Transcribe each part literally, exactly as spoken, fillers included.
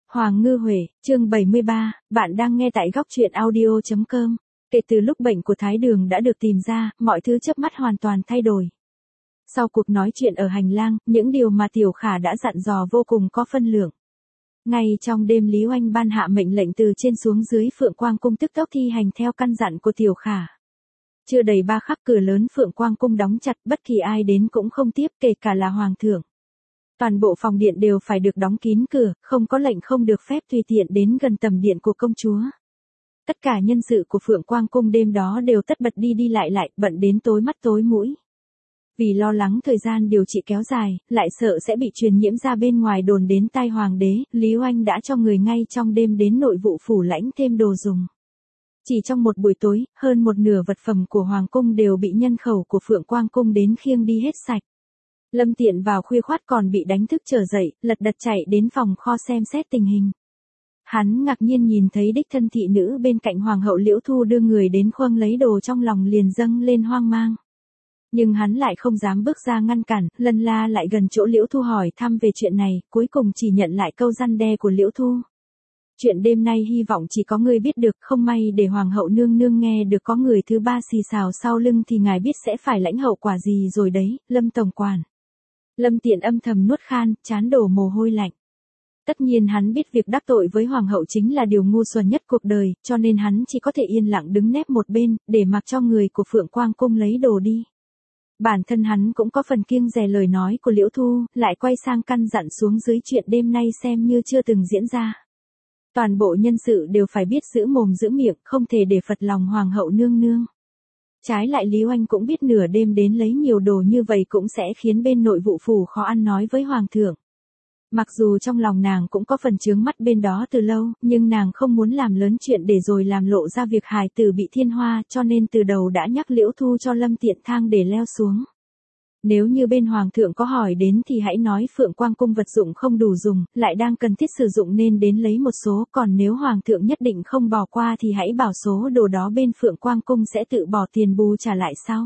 Hoàng Ngư Huệ, chương bảy mươi ba, bạn đang nghe tại góc truyện audio chấm com. Kể từ lúc bệnh của Thái Đường đã được tìm ra, mọi thứ chớp mắt hoàn toàn thay đổi. Sau cuộc nói chuyện ở hành lang, những điều mà Tiểu Khả đã dặn dò vô cùng có phân lượng. Ngay trong đêm Lý Oanh ban hạ mệnh lệnh từ trên xuống dưới Phượng Quang Cung tức tốc thi hành theo căn dặn của Tiểu Khả. Chưa đầy ba khắc cửa lớn Phượng Quang Cung đóng chặt, bất kỳ ai đến cũng không tiếp, kể cả là Hoàng thượng. Toàn bộ phòng điện đều phải được đóng kín cửa, không có lệnh không được phép tùy tiện đến gần tầm điện của công chúa. Tất cả nhân sự của Phượng Quang Cung đêm đó đều tất bật đi đi lại lại, bận đến tối mắt tối mũi. Vì lo lắng thời gian điều trị kéo dài, lại sợ sẽ bị truyền nhiễm ra bên ngoài đồn đến tai hoàng đế, Lý Oanh đã cho người ngay trong đêm đến nội vụ phủ lãnh thêm đồ dùng. Chỉ trong một buổi tối, hơn một nửa vật phẩm của Hoàng cung đều bị nhân khẩu của Phượng Quang Cung đến khiêng đi hết sạch. Lâm Tiện vào khuya khoắt còn bị đánh thức trở dậy, lật đật chạy đến phòng kho xem xét tình hình. Hắn ngạc nhiên nhìn thấy đích thân thị nữ bên cạnh Hoàng hậu Liễu Thu đưa người đến khoang lấy đồ, trong lòng liền dâng lên hoang mang. Nhưng hắn lại không dám bước ra ngăn cản, lân la lại gần chỗ Liễu Thu hỏi thăm về chuyện này, cuối cùng chỉ nhận lại câu răn đe của Liễu Thu. Chuyện đêm nay hy vọng chỉ có người biết được, không may để Hoàng hậu nương nương nghe được có người thứ ba xì xào sau lưng thì ngài biết sẽ phải lãnh hậu quả gì rồi đấy, Lâm tổng quản. Lâm Tiện âm thầm nuốt khan, trán đổ mồ hôi lạnh. Tất nhiên hắn biết việc đắc tội với Hoàng hậu chính là điều ngu xuẩn nhất cuộc đời, cho nên hắn chỉ có thể yên lặng đứng nép một bên, để mặc cho người của Phượng Quang Cung lấy đồ đi. Bản thân hắn cũng có phần kiêng dè lời nói của Liễu Thu, lại quay sang căn dặn xuống dưới chuyện đêm nay xem như chưa từng diễn ra. Toàn bộ nhân sự đều phải biết giữ mồm giữ miệng, không thể để phật lòng Hoàng hậu nương nương. Trái lại Lý Oanh cũng biết nửa đêm đến lấy nhiều đồ như vậy cũng sẽ khiến bên nội vụ phủ khó ăn nói với Hoàng thượng. Mặc dù trong lòng nàng cũng có phần chướng mắt bên đó từ lâu, nhưng nàng không muốn làm lớn chuyện để rồi làm lộ ra việc hài tử bị thiên hoa, cho nên từ đầu đã nhắc Liễu Thu cho Lâm Tiện thang để leo xuống. Nếu như bên Hoàng thượng có hỏi đến thì hãy nói Phượng Quang Cung vật dụng không đủ dùng, lại đang cần thiết sử dụng nên đến lấy một số, còn nếu Hoàng thượng nhất định không bỏ qua thì hãy bảo số đồ đó bên Phượng Quang Cung sẽ tự bỏ tiền bù trả lại sau.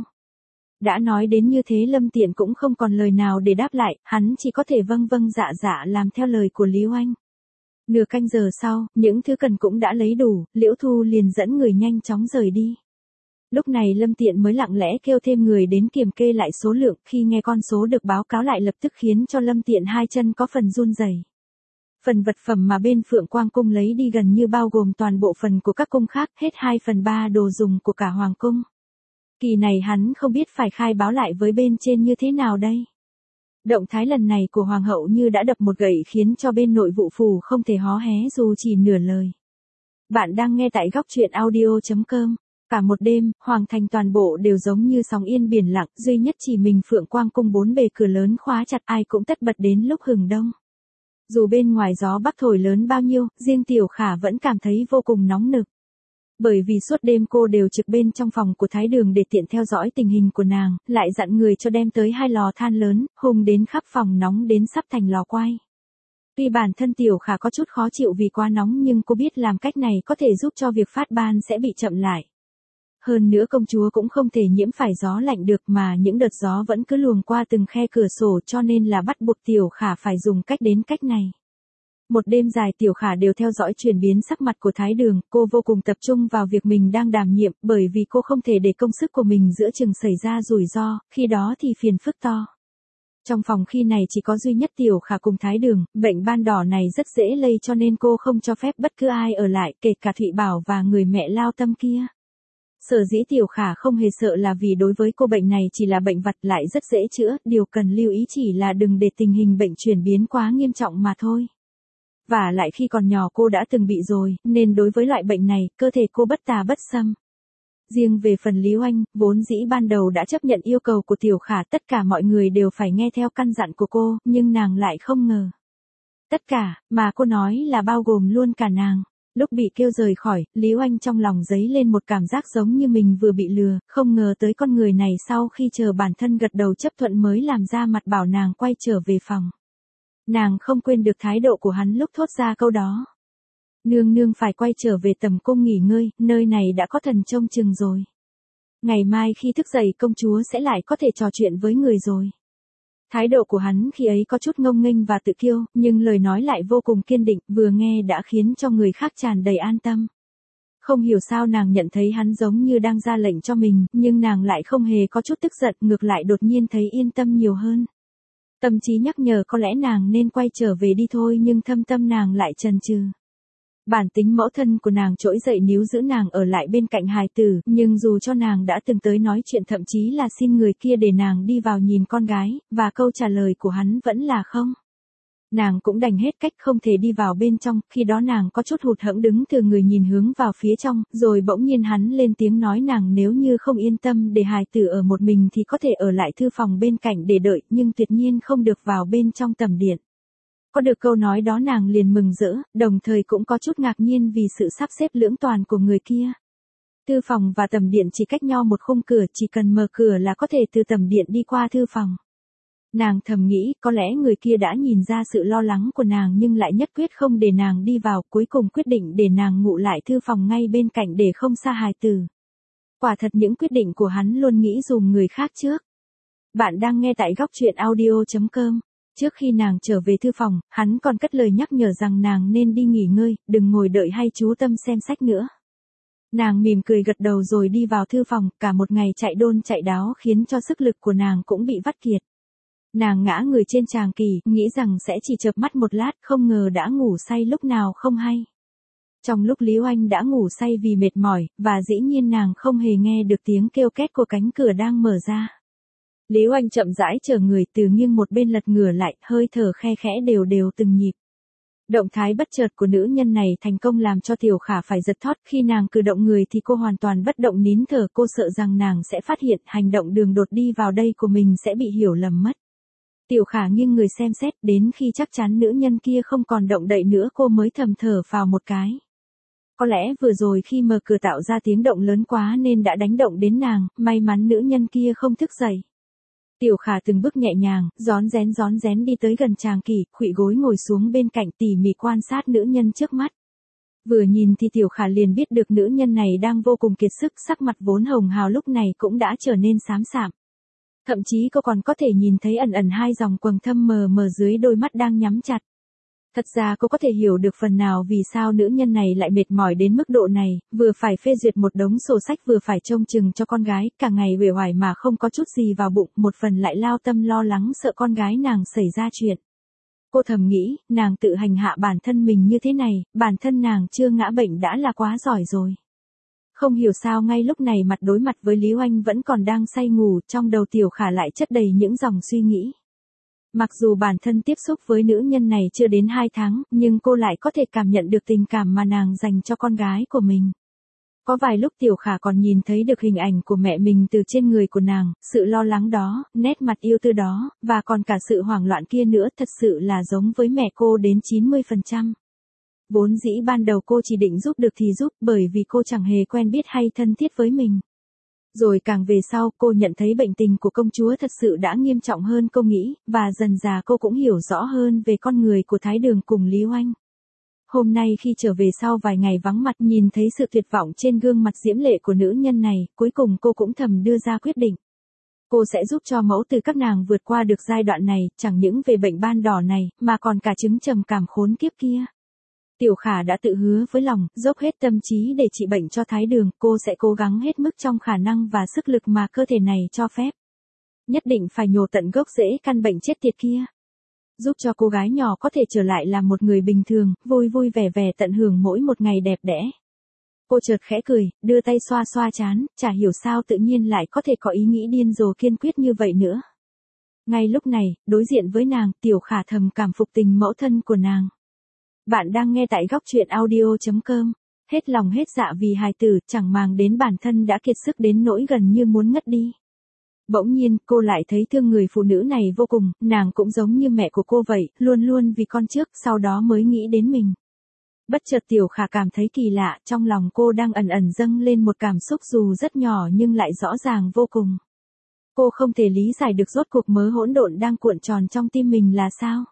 Đã nói đến như thế Lâm Tiện cũng không còn lời nào để đáp lại, hắn chỉ có thể vâng vâng dạ dạ làm theo lời của Lý Oanh. Nửa canh giờ sau, những thứ cần cũng đã lấy đủ, Liễu Thu liền dẫn người nhanh chóng rời đi. Lúc này Lâm Tiện mới lặng lẽ kêu thêm người đến kiểm kê lại số lượng, khi nghe con số được báo cáo lại lập tức khiến cho Lâm Tiện hai chân có phần run rẩy. Phần vật phẩm mà bên Phượng Quang Cung lấy đi gần như bao gồm toàn bộ phần của các cung khác, hết hai phần ba đồ dùng của cả Hoàng cung. Kỳ này hắn không biết phải khai báo lại với bên trên như thế nào đây. Động thái lần này của Hoàng hậu như đã đập một gậy khiến cho bên nội vụ phủ không thể hó hé dù chỉ nửa lời. Bạn đang nghe tại góc truyện audio chấm com. Cả một đêm, Hoàng thành toàn bộ đều giống như sóng yên biển lặng, duy nhất chỉ mình Phượng Quang Cung bốn bề cửa lớn khóa chặt, ai cũng tất bật đến lúc hừng đông. Dù bên ngoài gió bắc thổi lớn bao nhiêu, riêng Tiểu Khả vẫn cảm thấy vô cùng nóng nực. Bởi vì suốt đêm cô đều trực bên trong phòng của Thái Đường để tiện theo dõi tình hình của nàng, lại dặn người cho đem tới hai lò than lớn, hùng đến khắp phòng nóng đến sắp thành lò quay. Tuy bản thân Tiểu Khả có chút khó chịu vì quá nóng nhưng cô biết làm cách này có thể giúp cho việc phát ban sẽ bị chậm lại. Hơn nữa công chúa cũng không thể nhiễm phải gió lạnh được mà những đợt gió vẫn cứ luồng qua từng khe cửa sổ, cho nên là bắt buộc Tiểu Khả phải dùng cách đến cách này. Một đêm dài Tiểu Khả đều theo dõi chuyển biến sắc mặt của Thái Đường, cô vô cùng tập trung vào việc mình đang đảm nhiệm, bởi vì cô không thể để công sức của mình giữa chừng xảy ra rủi ro, khi đó thì phiền phức to. Trong phòng khi này chỉ có duy nhất Tiểu Khả cùng Thái Đường, bệnh ban đỏ này rất dễ lây cho nên cô không cho phép bất cứ ai ở lại, kể cả Thụy Bảo và người mẹ lao tâm kia. Sở dĩ Tiểu Khả không hề sợ là vì đối với cô bệnh này chỉ là bệnh vặt lại rất dễ chữa, điều cần lưu ý chỉ là đừng để tình hình bệnh chuyển biến quá nghiêm trọng mà thôi. Và lại khi còn nhỏ cô đã từng bị rồi, nên đối với loại bệnh này, cơ thể cô bất tà bất xâm. Riêng về phần Lý Oanh, vốn dĩ ban đầu đã chấp nhận yêu cầu của Tiểu Khả, tất cả mọi người đều phải nghe theo căn dặn của cô, nhưng nàng lại không ngờ. Tất cả, mà cô nói là bao gồm luôn cả nàng. Lúc bị kêu rời khỏi, Lý Oanh trong lòng dấy lên một cảm giác giống như mình vừa bị lừa, không ngờ tới con người này sau khi chờ bản thân gật đầu chấp thuận mới làm ra mặt bảo nàng quay trở về phòng. Nàng không quên được thái độ của hắn lúc thốt ra câu đó. Nương nương phải quay trở về tầm cung nghỉ ngơi, nơi này đã có thần trông chừng rồi. Ngày mai khi thức dậy công chúa sẽ lại có thể trò chuyện với người rồi. Thái độ của hắn khi ấy có chút ngông nghênh và tự kiêu, nhưng lời nói lại vô cùng kiên định, vừa nghe đã khiến cho người khác tràn đầy an tâm. Không hiểu sao nàng nhận thấy hắn giống như đang ra lệnh cho mình, nhưng nàng lại không hề có chút tức giận, ngược lại đột nhiên thấy yên tâm nhiều hơn. Tâm trí nhắc nhở có lẽ nàng nên quay trở về đi thôi, nhưng thâm tâm nàng lại chần chừ. Bản tính mẫu thân của nàng trỗi dậy níu giữ nàng ở lại bên cạnh hài tử, nhưng dù cho nàng đã từng tới nói chuyện thậm chí là xin người kia để nàng đi vào nhìn con gái, và câu trả lời của hắn vẫn là không. Nàng cũng đành hết cách không thể đi vào bên trong, khi đó nàng có chút hụt hẫng đứng từ người nhìn hướng vào phía trong, rồi bỗng nhiên hắn lên tiếng nói nàng nếu như không yên tâm để hài tử ở một mình thì có thể ở lại thư phòng bên cạnh để đợi, nhưng tuyệt nhiên không được vào bên trong tầm điện. Có được câu nói đó nàng liền mừng rỡ, đồng thời cũng có chút ngạc nhiên vì sự sắp xếp lưỡng toàn của người kia. Thư phòng và tầm điện chỉ cách nhau một khung cửa, chỉ cần mở cửa là có thể từ tầm điện đi qua thư phòng. Nàng thầm nghĩ, có lẽ người kia đã nhìn ra sự lo lắng của nàng nhưng lại nhất quyết không để nàng đi vào, cuối cùng quyết định để nàng ngủ lại thư phòng ngay bên cạnh để không xa hài tử. Quả thật những quyết định của hắn luôn nghĩ dùm người khác trước. Bạn đang nghe tại góc truyện audio chấm com. Trước khi nàng trở về thư phòng, hắn còn cất lời nhắc nhở rằng nàng nên đi nghỉ ngơi, đừng ngồi đợi hay chú tâm xem sách nữa. Nàng mỉm cười gật đầu rồi đi vào thư phòng, cả một ngày chạy đôn chạy đáo khiến cho sức lực của nàng cũng bị vắt kiệt. Nàng ngã người trên tràng kỳ, nghĩ rằng sẽ chỉ chợp mắt một lát, không ngờ đã ngủ say lúc nào không hay. Trong lúc Lý Oanh đã ngủ say vì mệt mỏi, và dĩ nhiên nàng không hề nghe được tiếng kêu két của cánh cửa đang mở ra. Lý Oanh chậm rãi chờ người, từ nghiêng một bên lật ngửa lại, hơi thở khe khẽ đều đều từng nhịp. Động thái bất chợt của nữ nhân này thành công làm cho Tiểu Khả phải giật thót, khi nàng cử động người thì cô hoàn toàn bất động nín thở, cô sợ rằng nàng sẽ phát hiện hành động đường đột đi vào đây của mình sẽ bị hiểu lầm mất. Tiểu Khả nghiêng người xem xét, đến khi chắc chắn nữ nhân kia không còn động đậy nữa cô mới thầm thở phào một cái. Có lẽ vừa rồi khi mở cửa tạo ra tiếng động lớn quá nên đã đánh động đến nàng, may mắn nữ nhân kia không thức dậy. Tiểu Khả từng bước nhẹ nhàng, rón rén rón rén đi tới gần tràng kỳ, khuỵu gối ngồi xuống bên cạnh tỉ mỉ quan sát nữ nhân trước mắt. Vừa nhìn thì Tiểu Khả liền biết được nữ nhân này đang vô cùng kiệt sức, sắc mặt vốn hồng hào lúc này cũng đã trở nên xám xạm. Thậm chí cô còn có thể nhìn thấy ẩn ẩn hai dòng quầng thâm mờ mờ dưới đôi mắt đang nhắm chặt. Thật ra cô có thể hiểu được phần nào vì sao nữ nhân này lại mệt mỏi đến mức độ này, vừa phải phê duyệt một đống sổ sách vừa phải trông chừng cho con gái, cả ngày uể oải mà không có chút gì vào bụng, một phần lại lao tâm lo lắng sợ con gái nàng xảy ra chuyện. Cô thầm nghĩ, nàng tự hành hạ bản thân mình như thế này, bản thân nàng chưa ngã bệnh đã là quá giỏi rồi. Không hiểu sao ngay lúc này mặt đối mặt với Lý Oanh vẫn còn đang say ngủ, trong đầu Tiểu Khả lại chất đầy những dòng suy nghĩ. Mặc dù bản thân tiếp xúc với nữ nhân này chưa đến hai tháng, nhưng cô lại có thể cảm nhận được tình cảm mà nàng dành cho con gái của mình. Có vài lúc Tiểu Khả còn nhìn thấy được hình ảnh của mẹ mình từ trên người của nàng, sự lo lắng đó, nét mặt yêu tư đó, và còn cả sự hoảng loạn kia nữa, thật sự là giống với mẹ cô đến chín mươi phần trăm. Vốn dĩ ban đầu cô chỉ định giúp được thì giúp, bởi vì cô chẳng hề quen biết hay thân thiết với mình. Rồi càng về sau cô nhận thấy bệnh tình của công chúa thật sự đã nghiêm trọng hơn cô nghĩ, và dần dà cô cũng hiểu rõ hơn về con người của Thái Đường cùng Lý Oanh. Hôm nay khi trở về sau vài ngày vắng mặt nhìn thấy sự tuyệt vọng trên gương mặt diễm lệ của nữ nhân này, cuối cùng cô cũng thầm đưa ra quyết định. Cô sẽ giúp cho mẫu từ các nàng vượt qua được giai đoạn này, chẳng những về bệnh ban đỏ này, mà còn cả chứng trầm cảm khốn kiếp kia. Tiểu Khả đã tự hứa với lòng, dốc hết tâm trí để trị bệnh cho Thái Đường, cô sẽ cố gắng hết mức trong khả năng và sức lực mà cơ thể này cho phép. Nhất định phải nhổ tận gốc rễ căn bệnh chết tiệt kia. Giúp cho cô gái nhỏ có thể trở lại làm một người bình thường, vui vui vẻ vẻ tận hưởng mỗi một ngày đẹp đẽ. Cô chợt khẽ cười, đưa tay xoa xoa trán, chả hiểu sao tự nhiên lại có thể có ý nghĩ điên rồ kiên quyết như vậy nữa. Ngay lúc này, đối diện với nàng, Tiểu Khả thầm cảm phục tình mẫu thân của nàng. Bạn đang nghe tại góc truyện audio chấm com. Hết lòng hết dạ vì hài tử, chẳng màng đến bản thân đã kiệt sức đến nỗi gần như muốn ngất đi. Bỗng nhiên, cô lại thấy thương người phụ nữ này vô cùng, nàng cũng giống như mẹ của cô vậy, luôn luôn vì con trước, sau đó mới nghĩ đến mình. Bất chợt Tiểu Khả cảm thấy kỳ lạ, trong lòng cô đang ẩn ẩn dâng lên một cảm xúc dù rất nhỏ nhưng lại rõ ràng vô cùng. Cô không thể lý giải được rốt cuộc mớ hỗn độn đang cuộn tròn trong tim mình là sao.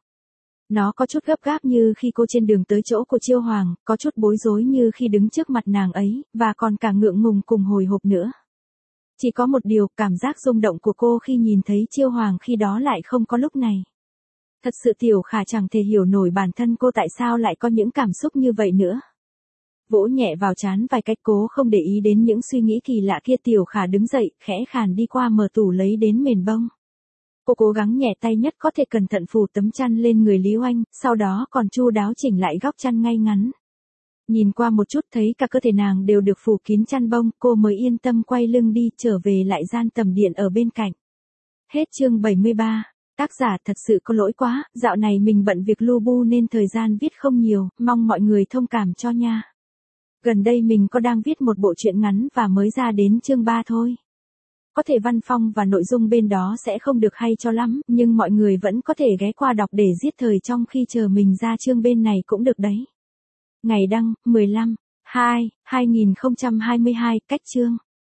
Nó có chút gấp gáp như khi cô trên đường tới chỗ của Chiêu Hoàng, có chút bối rối như khi đứng trước mặt nàng ấy, và còn cả ngượng ngùng cùng hồi hộp nữa. Chỉ có một điều, cảm giác rung động của cô khi nhìn thấy Chiêu Hoàng khi đó lại không có lúc này. Thật sự Tiểu Khả chẳng thể hiểu nổi bản thân cô tại sao lại có những cảm xúc như vậy nữa. Vỗ nhẹ vào trán vài cách cố không để ý đến những suy nghĩ kỳ lạ kia, Tiểu Khả đứng dậy, khẽ khàn đi qua mở tủ lấy đến mền bông. Cô cố gắng nhẹ tay nhất có thể, cẩn thận phủ tấm chăn lên người Lý Oanh, sau đó còn chu đáo chỉnh lại góc chăn ngay ngắn. Nhìn qua một chút thấy cả cơ thể nàng đều được phủ kín chăn bông, cô mới yên tâm quay lưng đi, trở về lại gian tầm điện ở bên cạnh. Hết chương bảy mươi ba. Tác giả thật sự có lỗi quá, dạo này mình bận việc lu bu nên thời gian viết không nhiều, mong mọi người thông cảm cho nha. Gần đây mình có đang viết một bộ truyện ngắn và mới ra đến chương ba thôi. Có thể văn phong và nội dung bên đó sẽ không được hay cho lắm, nhưng mọi người vẫn có thể ghé qua đọc để giết thời trong khi chờ mình ra chương bên này cũng được đấy. Ngày đăng, mười lăm, hai, hai nghìn không trăm hai mươi hai, cách chương.